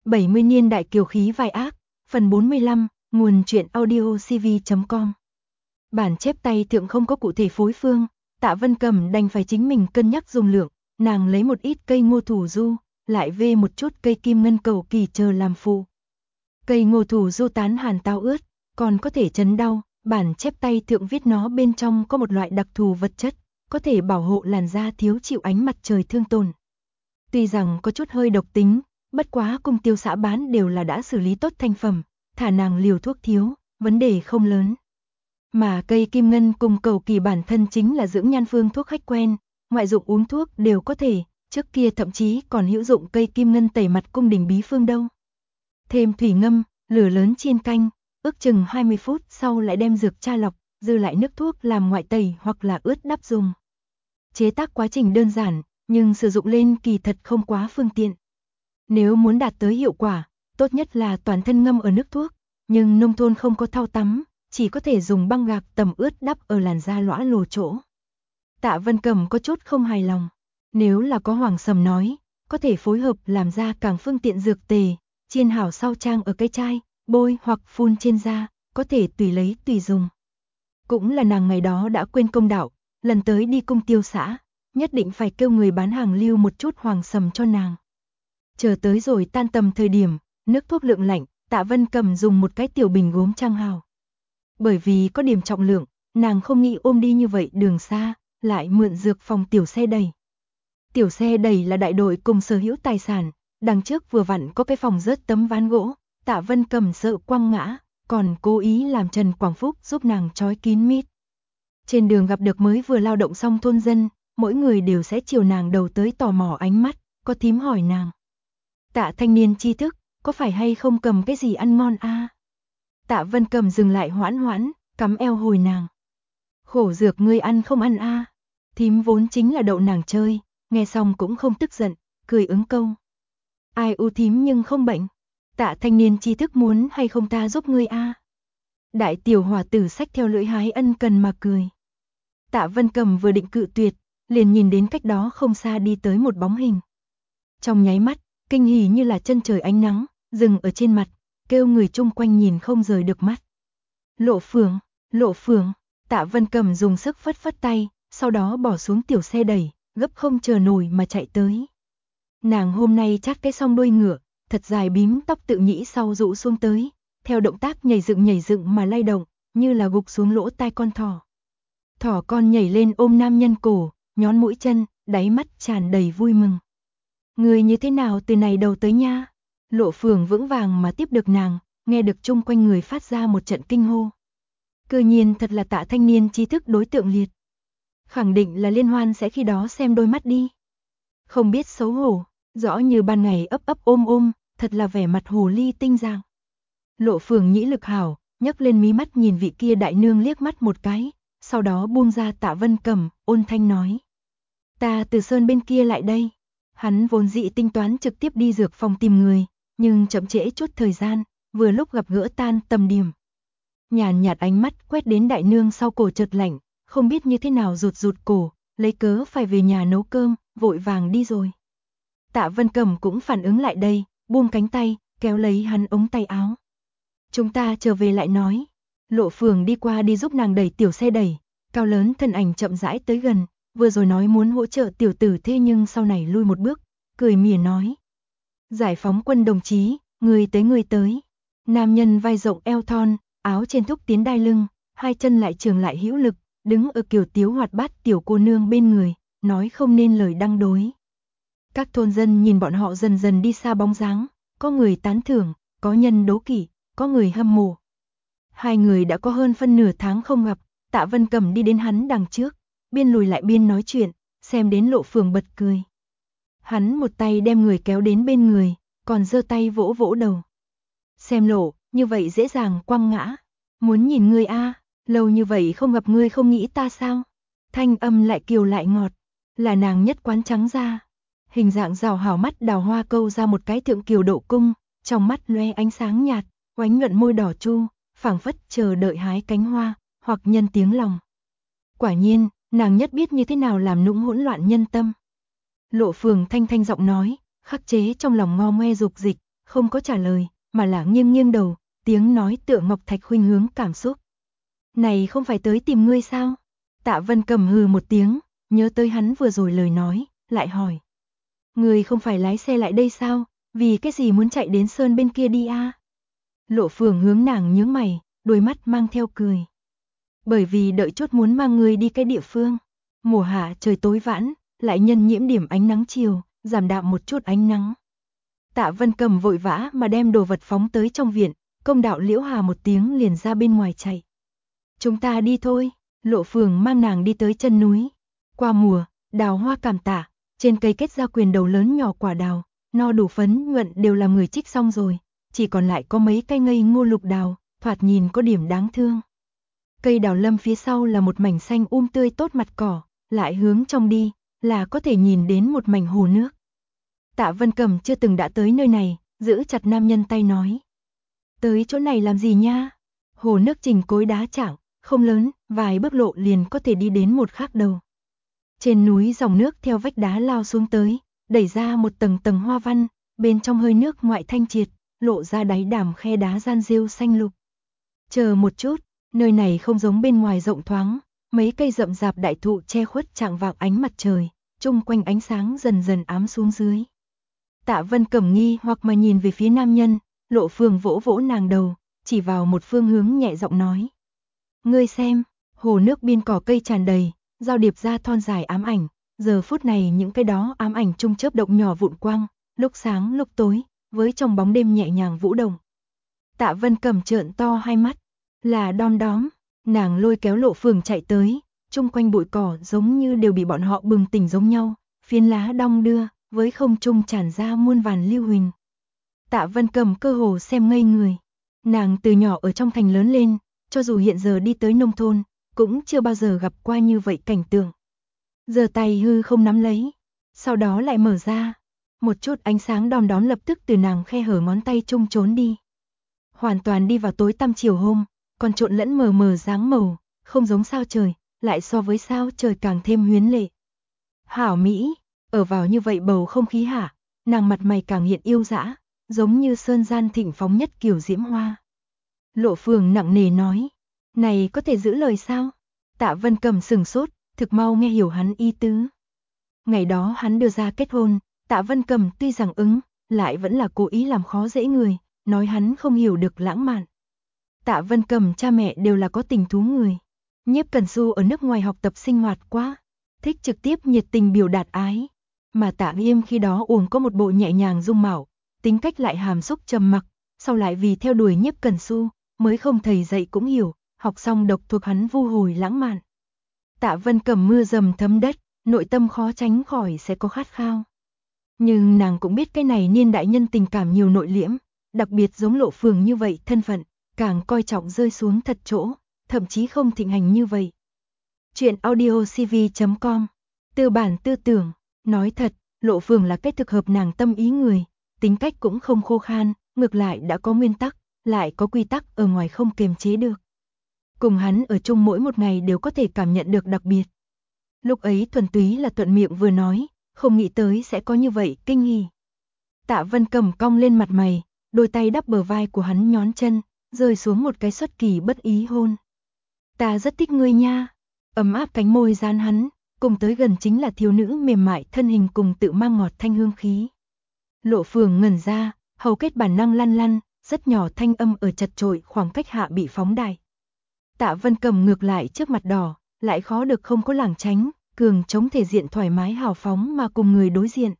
70 niên đại kiều khí vai ác, phần 45, nguồn truyện audio cv.com. Bản chép tay thượng không có cụ thể phối phương, Tạ Vân Cầm đành phải chính mình cân nhắc dùng lượng, nàng lấy một ít cây ngô thủ du, lại vê một chút cây kim ngân cầu kỳ chờ làm phụ. Cây ngô thủ du tán hàn tao ướt, còn có thể chấn đau, bản chép tay thượng viết nó bên trong có một loại đặc thù vật chất, có thể bảo hộ làn da thiếu chịu ánh mặt trời thương tổn. Tuy rằng có chút hơi độc tính, bất quá cung tiêu xã bán đều là đã xử lý tốt thành phẩm, thả nàng liều thuốc thiếu, vấn đề không lớn. Mà cây kim ngân cùng cầu kỳ bản thân chính là dưỡng nhan phương thuốc khách quen, ngoại dụng uống thuốc đều có thể, trước kia thậm chí còn hữu dụng cây kim ngân tẩy mặt cung đình bí phương đâu. Thêm thủy ngâm, lửa lớn chiên canh, ước chừng 20 phút sau lại đem dược tra lọc, dư lại nước thuốc làm ngoại tẩy hoặc là ướt đắp dùng. Chế tác quá trình đơn giản, nhưng sử dụng lên kỳ thật không quá phương tiện. Nếu muốn đạt tới hiệu quả, tốt nhất là toàn thân ngâm ở nước thuốc, nhưng nông thôn không có thau tắm, chỉ có thể dùng băng gạc tầm ướt đắp ở làn da lõa lồ chỗ. Tạ Vân Cầm có chút không hài lòng, nếu là có hoàng sầm nói, có thể phối hợp làm ra càng phương tiện dược tề, chiên hảo sau trang ở cái chai, bôi hoặc phun trên da, có thể tùy lấy tùy dùng. Cũng là nàng ngày đó đã quên công đạo, lần tới đi cung tiêu xã, nhất định phải kêu người bán hàng lưu một chút hoàng sầm cho nàng. Chờ tới rồi tan tầm thời điểm, nước thuốc lượng lạnh, Tạ Vân Cầm dùng một cái tiểu bình gốm trang hào. Bởi vì có điểm trọng lượng, nàng không nghĩ ôm đi như vậy đường xa, lại mượn dược phòng tiểu xe đẩy. Tiểu xe đẩy là đại đội cùng sở hữu tài sản, đằng trước vừa vặn có cái phòng rớt tấm ván gỗ, Tạ Vân Cầm sợ quăng ngã, còn cố ý làm Trần Quảng Phúc giúp nàng trói kín mít. Trên đường gặp được mới vừa lao động xong thôn dân, mỗi người đều sẽ chiều nàng đầu tới tò mò ánh mắt, có thím hỏi nàng. Tạ thanh niên tri thức, có phải hay không cầm cái gì ăn ngon a? Tạ Vân Cầm dừng lại hoãn hoãn, cắm eo hồi nàng. Khổ dược ngươi ăn không ăn a? Thím vốn chính là đậu nàng chơi, nghe xong cũng không tức giận, cười ứng câu. Ai u thím nhưng không bệnh. Tạ thanh niên tri thức muốn hay không ta giúp ngươi a? Đại tiểu hòa tử xách theo lưỡi hái ân cần mà cười. Tạ Vân Cầm vừa định cự tuyệt, liền nhìn đến cách đó không xa đi tới một bóng hình. Trong nháy mắt, kinh hỉ như là chân trời ánh nắng, dừng ở trên mặt, kêu người chung quanh nhìn không rời được mắt. Lộ Phượng, Tạ Vân Cầm dùng sức phất phất tay, sau đó bỏ xuống tiểu xe đẩy, gấp không chờ nổi mà chạy tới. Nàng hôm nay chát cái song đuôi ngựa, thật dài bím tóc tự nhĩ sau rũ xuống tới, theo động tác nhảy dựng mà lay động, như là gục xuống lỗ tai con thỏ. Thỏ con nhảy lên ôm nam nhân cổ, nhón mũi chân, đáy mắt tràn đầy vui mừng. Người như thế nào từ này đầu tới nha? Lộ Phượng vững vàng mà tiếp được nàng, nghe được chung quanh người phát ra một trận kinh hô. Cư nhiên thật là Tạ thanh niên tri thức đối tượng liệt. Khẳng định là liên hoan sẽ khi đó xem đôi mắt đi. Không biết xấu hổ, rõ như ban ngày ấp ấp ôm, thật là vẻ mặt hồ ly tinh dạng. Lộ Phượng nhĩ lực hảo, nhấc lên mí mắt nhìn vị kia đại nương liếc mắt một cái, sau đó buông ra Tạ Vân Cầm, ôn thanh nói. Ta từ sơn bên kia lại đây. Hắn vốn dĩ tính toán trực tiếp đi dược phòng tìm người, nhưng chậm trễ chút thời gian, vừa lúc gặp gỡ tan tầm điểm. Nhàn nhạt ánh mắt quét đến đại nương sau cổ chợt lạnh, không biết như thế nào rụt cổ, lấy cớ phải về nhà nấu cơm, vội vàng đi rồi. Tạ Vân Cầm cũng phản ứng lại đây, buông cánh tay, kéo lấy hắn ống tay áo. Chúng ta trở về lại nói. Lộ Phượng đi qua đi giúp nàng đẩy tiểu xe đẩy, cao lớn thân ảnh chậm rãi tới gần, vừa rồi nói muốn hỗ trợ tiểu tử thế nhưng sau này lui một bước, cười mỉa nói. Giải phóng quân đồng chí, người tới. Nam nhân vai rộng eo thon, áo trên thúc tiến đai lưng, hai chân lại trường lại hữu lực, đứng ở kiểu tiếu hoạt bát tiểu cô nương bên người, nói không nên lời đăng đối. Các thôn dân nhìn bọn họ dần dần đi xa bóng dáng, có người tán thưởng, có nhân đố kỵ, có người hâm mộ. Hai người đã có hơn phân nửa tháng không gặp, Tạ Vân Cầm đi đến hắn đằng trước, biên lùi lại biên nói chuyện, xem đến Lộ Phượng bật cười. Hắn một tay đem người kéo đến bên người, còn giơ tay vỗ vỗ đầu. Xem Lộ, như vậy dễ dàng quăng ngã. Muốn nhìn ngươi a, lâu như vậy không gặp ngươi không nghĩ ta sao? Thanh âm lại kiều lại ngọt, là nàng nhất quán trắng da. Hình dạng rào hảo mắt đào hoa câu ra một cái thượng kiều độ cung, trong mắt loe ánh sáng nhạt, oánh nhuận môi đỏ chu, phảng phất chờ đợi hái cánh hoa, hoặc nhân tiếng lòng. Quả nhiên, nàng nhất biết như thế nào làm nũng hỗn loạn nhân tâm. Lộ Phượng thanh thanh giọng nói, khắc chế trong lòng ngo ngoe dục dịch, không có trả lời, mà là nghiêng nghiêng đầu, tiếng nói tựa ngọc thạch khuynh hướng cảm xúc. Này không phải tới tìm ngươi sao? Tạ Vân Cầm hừ một tiếng, nhớ tới hắn vừa rồi lời nói, lại hỏi. Ngươi không phải lái xe lại đây sao? Vì cái gì muốn chạy đến sơn bên kia đi a? Lộ Phường hướng nàng nhướng mày, đôi mắt mang theo cười. Bởi vì đợi chút muốn mang ngươi đi cái địa phương. Mùa hạ trời tối vãn, lại nhân nhiễm điểm ánh nắng chiều, giảm đạm một chút ánh nắng. Tạ Vân Cầm vội vã mà đem đồ vật phóng tới trong viện, Công Đạo Liễu Hà một tiếng liền ra bên ngoài chạy. Chúng ta đi thôi, Lộ Phường mang nàng đi tới chân núi. Qua mùa, đào hoa cảm tạ, trên cây kết ra quyền đầu lớn nhỏ quả đào, no đủ phấn nhuận đều là người trích xong rồi, chỉ còn lại có mấy cây ngây ngô lục đào, thoạt nhìn có điểm đáng thương. Cây đào lâm phía sau là một mảnh xanh tươi tốt mặt cỏ, lại hướng trong đi, là có thể nhìn đến một mảnh hồ nước. Tạ Vân Cầm chưa từng đã tới nơi này, giữ chặt nam nhân tay nói. Tới chỗ này làm gì nha? Hồ nước trình cối đá chảng, không lớn, vài bước lộ liền có thể đi đến một khác đầu. Trên núi dòng nước theo vách đá lao xuống tới, đẩy ra một tầng tầng hoa văn, bên trong hơi nước ngoại thanh triệt, lộ ra đáy đàm khe đá gian rêu xanh lục. Chờ một chút, nơi này không giống bên ngoài rộng thoáng, mấy cây rậm rạp đại thụ che khuất chạng vạng ánh mặt trời, chung quanh ánh sáng dần dần ám xuống dưới. Tạ Vân Cẩm nghi hoặc mà nhìn về phía nam nhân, Lộ Phường vỗ vỗ nàng đầu, chỉ vào một phương hướng nhẹ giọng nói. Ngươi xem, hồ nước biên cỏ cây tràn đầy, giao điệp ra thon dài ám ảnh, giờ phút này những cái đó ám ảnh chung chớp động nhỏ vụn quang, lúc sáng lúc tối, với trong bóng đêm nhẹ nhàng vũ động. Tạ Vân Cẩm trợn to hai mắt, là đom đóm, nàng lôi kéo Lộ Phường chạy tới, chung quanh bụi cỏ giống như đều bị bọn họ bừng tỉnh giống nhau, phiến lá đong đưa, với không trung tràn ra muôn vàn lưu huỳnh. Tạ Vân Cầm cơ hồ xem ngây người, nàng từ nhỏ ở trong thành lớn lên, cho dù hiện giờ đi tới nông thôn, cũng chưa bao giờ gặp qua như vậy cảnh tượng. Giờ tay hư không nắm lấy, sau đó lại mở ra, một chút ánh sáng đom đóm lập tức từ nàng khe hở ngón tay chung trốn đi. Hoàn toàn đi vào tối tăm chiều hôm, còn trộn lẫn mờ mờ dáng màu, không giống sao trời, lại so với sao trời càng thêm huyến lệ. Hảo Mỹ, ở vào như vậy bầu không khí hả, nàng mặt mày càng hiện yêu dã, giống như sơn gian thịnh phóng nhất kiểu diễm hoa. Lộ Phường nặng nề nói, này có thể giữ lời sao? Tạ Vân Cầm sừng sốt, thực mau nghe hiểu hắn ý tứ. Ngày đó hắn đưa ra kết hôn, Tạ Vân Cầm tuy rằng ứng, lại vẫn là cố ý làm khó dễ người, nói hắn không hiểu được lãng mạn. Tạ Vân Cầm cha mẹ đều là có tình thú người. Nhiếp Cẩn Du ở nước ngoài học tập sinh hoạt quá, thích trực tiếp nhiệt tình biểu đạt ái. Mà Tạ Nghiêm khi đó uổng có một bộ nhẹ nhàng dung mạo, tính cách lại hàm xúc trầm mặc, sau lại vì theo đuổi Nhiếp Cẩn Du, mới không thầy dạy cũng hiểu, học xong độc thuộc hắn vu hồi lãng mạn. Tạ Vân Cầm mưa dầm thấm đất, nội tâm khó tránh khỏi sẽ có khát khao. Nhưng nàng cũng biết cái này niên đại nhân tình cảm nhiều nội liễm, đặc biệt giống Lộ Phường như vậy thân phận, càng coi trọng rơi xuống thật chỗ, thậm chí không thịnh hành như vậy. Chuyện audiocv.com, tư bản tư tưởng, nói thật, Lộ Phường là cái thực hợp nàng tâm ý người, tính cách cũng không khô khan, ngược lại đã có nguyên tắc, lại có quy tắc ở ngoài không kiềm chế được. Cùng hắn ở chung mỗi một ngày đều có thể cảm nhận được đặc biệt. Lúc ấy thuần túy là thuận miệng vừa nói, không nghĩ tới sẽ có như vậy kinh hỉ. Tạ Vân Cầm cong lên mặt mày, đôi tay đắp bờ vai của hắn nhón chân, rơi xuống một cái xuất kỳ bất ý hôn. Ta rất thích ngươi nha. Ấm áp cánh môi dán hắn, cùng tới gần chính là thiếu nữ mềm mại thân hình cùng tự mang ngọt thanh hương khí. Lộ Phường ngẩn ra, hầu kết bản năng lăn lăn, rất nhỏ thanh âm ở chật chội khoảng cách hạ bị phóng đại. Tạ Vân Cầm ngược lại trước mặt đỏ, lại khó được không có lảng tránh, cường chống thể diện thoải mái hào phóng mà cùng người đối diện.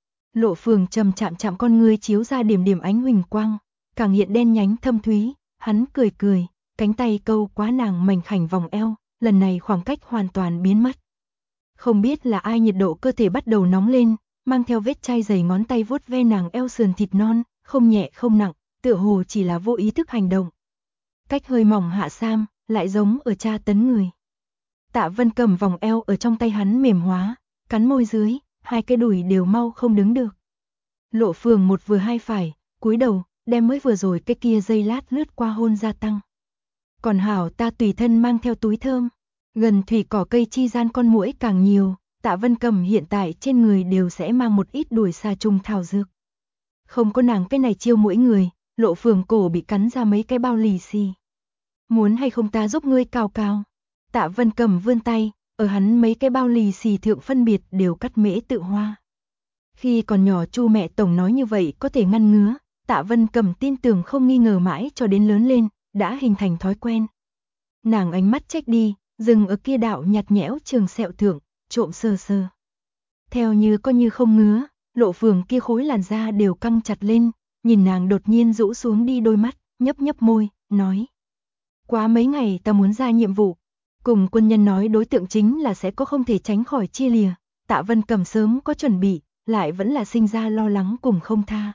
Lộ Phường chậm chạm con ngươi chiếu ra điểm điểm ánh huỳnh quang, càng hiện đen nhánh thâm thúy, hắn cười cười, cánh tay câu quá nàng mảnh khảnh vòng eo, lần này khoảng cách hoàn toàn biến mất. Không biết là ai nhiệt độ cơ thể bắt đầu nóng lên, mang theo vết chai dày ngón tay vuốt ve nàng eo sườn thịt non, không nhẹ không nặng, tựa hồ chỉ là vô ý thức hành động. Cách hơi mỏng hạ sam, lại giống ở tra tấn người. Tạ Vân Cầm vòng eo ở trong tay hắn mềm hóa, cắn môi dưới, hai cái đùi đều mau không đứng được. Lộ Phường một vừa hai phải, cúi đầu, đem mới vừa rồi cái kia dây lát lướt qua hôn gia tăng. Còn hảo ta tùy thân mang theo túi thơm, gần thủy cỏ cây chi gian con muỗi càng nhiều, Tạ Vân Cầm hiện tại trên người đều sẽ mang một ít đuổi xà trùng thảo dược. Không có nàng cái này chiêu mỗi người, Lộ Phường cổ bị cắn ra mấy cái bao lì xì. Muốn hay không ta giúp ngươi cào cào? Tạ Vân Cầm vươn tay, ở hắn mấy cái bao lì xì thượng phân biệt đều cắt mễ tự hoa. Khi còn nhỏ Chu mẹ tổng nói như vậy có thể ngăn ngứa, Tạ Vân Cầm tin tưởng không nghi ngờ mãi cho đến lớn lên, đã hình thành thói quen. Nàng ánh mắt trách đi, dừng ở kia đạo nhạt nhẽo trường sẹo thượng, trộm sờ sờ. Theo như có như không ngứa, Lộ Phường kia khối làn da đều căng chặt lên, nhìn nàng đột nhiên rũ xuống đi đôi mắt, nhấp nhấp môi, nói. Quá mấy ngày ta muốn ra nhiệm vụ, cùng quân nhân nói đối tượng chính là sẽ có không thể tránh khỏi chia lìa, Tạ Vân Cầm sớm có chuẩn bị, lại vẫn là sinh ra lo lắng cùng không tha.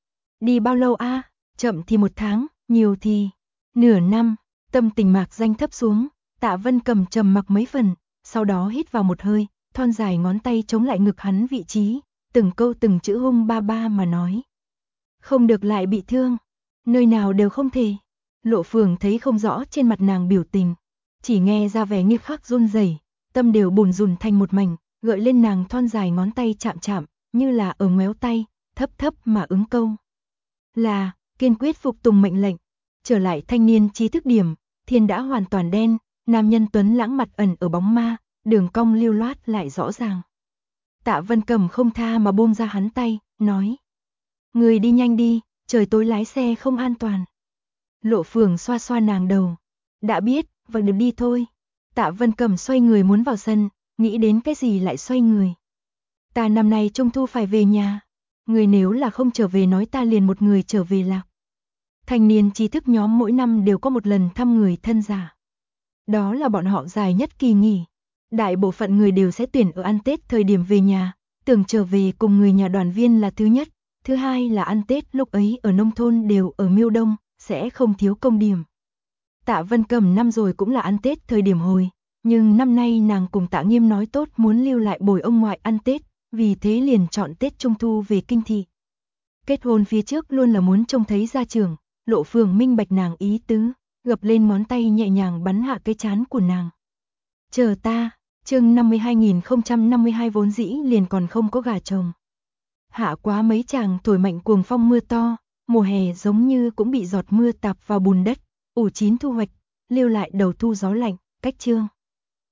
Đi bao lâu a? Chậm thì 1 tháng, nhiều thì nửa năm. Tâm tình mạc danh thấp xuống, Tạ Vân Cầm trầm mặc mấy phần, sau đó hít vào một hơi, thon dài ngón tay chống lại ngực hắn vị trí, từng câu từng chữ hung ba ba mà nói. Không được lại bị thương, nơi nào đều không thể. Lộ Phường thấy không rõ trên mặt nàng biểu tình, chỉ nghe ra vẻ nghiêm khắc run rẩy, tâm đều bùn rùn thành một mảnh, gợi lên nàng thon dài ngón tay chạm chạm, như là ở ngoéo tay, thấp thấp mà ứng câu. Là, kiên quyết phục tùng mệnh lệnh. Trở lại thanh niên trí thức điểm, thiên đã hoàn toàn đen, nam nhân tuấn lãng mặt ẩn ở bóng ma, đường cong lưu loát lại rõ ràng. Tạ Vân Cầm không tha mà buông ra hắn tay, nói. Người đi nhanh đi, trời tối lái xe không an toàn. Lộ Phường xoa xoa nàng đầu. Đã biết, vậy được đi thôi. Tạ Vân Cầm xoay người muốn vào sân, nghĩ đến cái gì lại xoay người. Ta năm nay Trung thu phải về nhà. Người nếu là không trở về nói ta liền một người trở về lạc. Thanh niên trí thức nhóm mỗi năm đều có một lần thăm người thân già. Đó là bọn họ dài nhất kỳ nghỉ. Đại bộ phận người đều sẽ tuyển ở ăn Tết thời điểm về nhà, tưởng trở về cùng người nhà đoàn viên là thứ nhất, thứ hai là ăn Tết lúc ấy ở nông thôn đều ở Miêu Đông, sẽ không thiếu công điểm. Tạ Vân Cầm năm rồi cũng là ăn Tết thời điểm hồi, nhưng năm nay nàng cùng Tạ Nghiêm nói tốt muốn lưu lại bồi ông ngoại ăn Tết, vì thế liền chọn Tết Trung Thu về kinh thị. Kết hôn phía trước luôn là muốn trông thấy gia trưởng, Lộ Phường minh bạch nàng ý tứ, gập lên ngón tay nhẹ nhàng bắn hạ cái trán của nàng. Chờ ta, chương 52.052 vốn dĩ liền còn không có gà chồng. Hạ quá mấy chàng thổi mạnh cuồng phong mưa to, mùa hè giống như cũng bị giọt mưa tạp vào bùn đất, ủ chín thu hoạch, lưu lại đầu thu gió lạnh, cách chương.